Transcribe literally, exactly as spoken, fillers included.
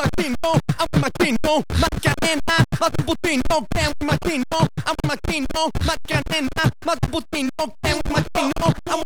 imagino, aún me imagino, Macarena, más de Putino, que me imagino, aún me imagino, Macarena, más de Putino, que me imagino, aún